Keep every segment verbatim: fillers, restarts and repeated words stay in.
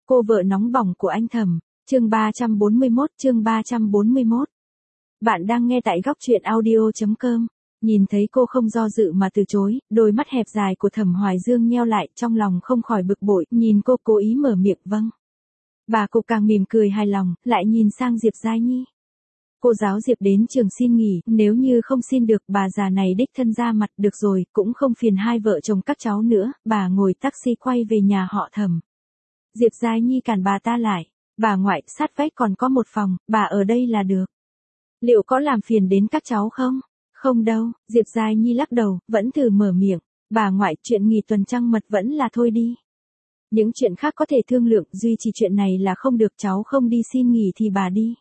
Cô vợ nóng bỏng của anh Thẩm, chương ba trăm bốn mươi mốt, chương ba trăm bốn mươi mốt. Bạn đang nghe tại góc truyện audio chấm com. Nhìn thấy cô không do dự mà từ chối, đôi mắt hẹp dài của Thẩm Hoài Dương nheo lại, trong lòng không khỏi bực bội, nhìn cô cố ý mở miệng vâng. Bà cụ càng mỉm cười hài lòng, lại nhìn sang Diệp Giai Nhi. Cô giáo Diệp đến trường xin nghỉ, nếu như không xin được bà già này đích thân ra mặt, được rồi, cũng không phiền hai vợ chồng các cháu nữa, bà ngồi taxi quay về nhà họ Thẩm. Diệp Giai Nhi cản bà ta lại, bà ngoại, sát vách còn có một phòng, bà ở đây là được. Liệu có làm phiền đến các cháu không? Không đâu, Diệp Giai Nhi lắc đầu, vẫn thử mở miệng, bà ngoại, chuyện nghỉ tuần trăng mật vẫn là thôi đi. Những chuyện khác có thể thương lượng, duy trì chuyện này là không được, cháu không đi xin nghỉ thì bà đi.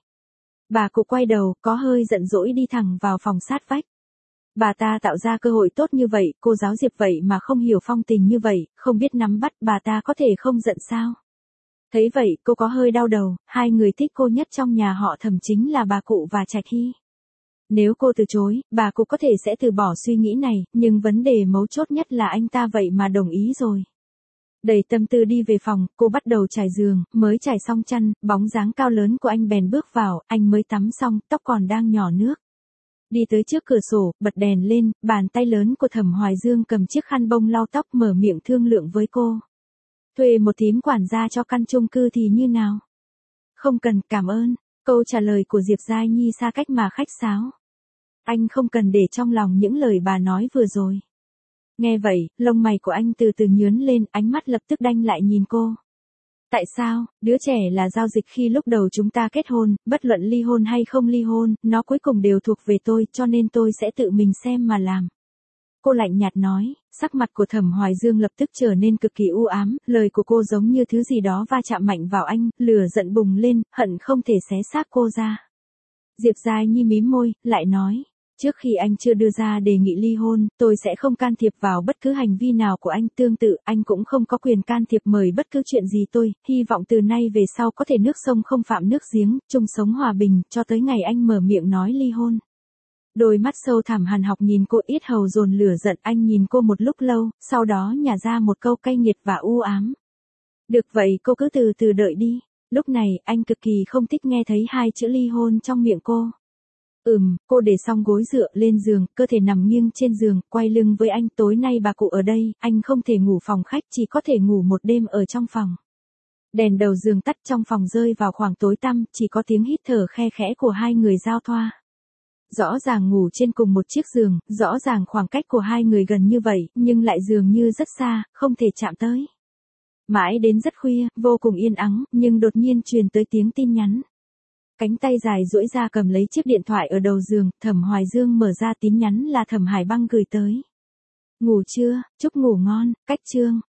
Bà cụ quay đầu, có hơi giận dỗi đi thẳng vào phòng sát vách. Bà ta tạo ra cơ hội tốt như vậy, cô giáo Diệp vậy mà không hiểu phong tình như vậy, không biết nắm bắt, bà ta có thể không giận sao? Thấy vậy, cô có hơi đau đầu, hai người thích cô nhất trong nhà họ Thẩm chính là bà cụ và Trạch Hy. Nếu cô từ chối, bà cụ có thể sẽ từ bỏ suy nghĩ này, nhưng vấn đề mấu chốt nhất là anh ta vậy mà đồng ý rồi. Đầy tâm tư đi về phòng, cô bắt đầu trải giường, mới trải xong chăn, bóng dáng cao lớn của anh bèn bước vào, anh mới tắm xong, tóc còn đang nhỏ nước. Đi tới trước cửa sổ, bật đèn lên, bàn tay lớn của Thẩm Hoài Dương cầm chiếc khăn bông lau tóc, mở miệng thương lượng với cô. Thuê một thím quản gia cho căn chung cư thì như nào? Không cần, cảm ơn. Câu trả lời của Diệp Giai Nhi xa cách mà khách sáo. Anh không cần để trong lòng những lời bà nói vừa rồi. Nghe vậy, lông mày của anh từ từ nhướng lên, ánh mắt lập tức đanh lại nhìn cô. Tại sao? Đứa trẻ là giao dịch khi lúc đầu chúng ta kết hôn, bất luận ly hôn hay không ly hôn, nó cuối cùng đều thuộc về tôi, cho nên tôi sẽ tự mình xem mà làm. Cô lạnh nhạt nói, sắc mặt của Thẩm Hoài Dương lập tức trở nên cực kỳ u ám, lời của cô giống như thứ gì đó va chạm mạnh vào anh, lửa giận bùng lên, hận không thể xé xác cô ra. Diệp Giai Nhi mím môi, lại nói, trước khi anh chưa đưa ra đề nghị ly hôn, tôi sẽ không can thiệp vào bất cứ hành vi nào của anh, tương tự, anh cũng không có quyền can thiệp mời bất cứ chuyện gì tôi, hy vọng từ nay về sau có thể nước sông không phạm nước giếng, chung sống hòa bình, cho tới ngày anh mở miệng nói ly hôn. Đôi mắt sâu thẳm hằn học nhìn cô, yết hầu dồn lửa giận, anh nhìn cô một lúc lâu, sau đó nhả ra một câu cay nghiệt và u ám. Được vậy, cô cứ từ từ đợi đi. Lúc này, anh cực kỳ không thích nghe thấy hai chữ ly hôn trong miệng cô. Ừm, cô để xong gối dựa lên giường, cơ thể nằm nghiêng trên giường, quay lưng với anh, tối nay bà cụ ở đây, anh không thể ngủ phòng khách, chỉ có thể ngủ một đêm ở trong phòng. Đèn đầu giường tắt, trong phòng rơi vào khoảng tối tăm, chỉ có tiếng hít thở khe khẽ của hai người giao thoa. Rõ ràng ngủ trên cùng một chiếc giường, rõ ràng khoảng cách của hai người gần như vậy, nhưng lại dường như rất xa, không thể chạm tới. Mãi đến rất khuya, vô cùng yên ắng, nhưng đột nhiên truyền tới tiếng tin nhắn. Cánh tay dài duỗi ra cầm lấy chiếc điện thoại ở đầu giường, Thẩm Hoài Dương mở ra tin nhắn là Thẩm Hải Băng gửi tới. Ngủ chưa, chúc ngủ ngon, cách chương.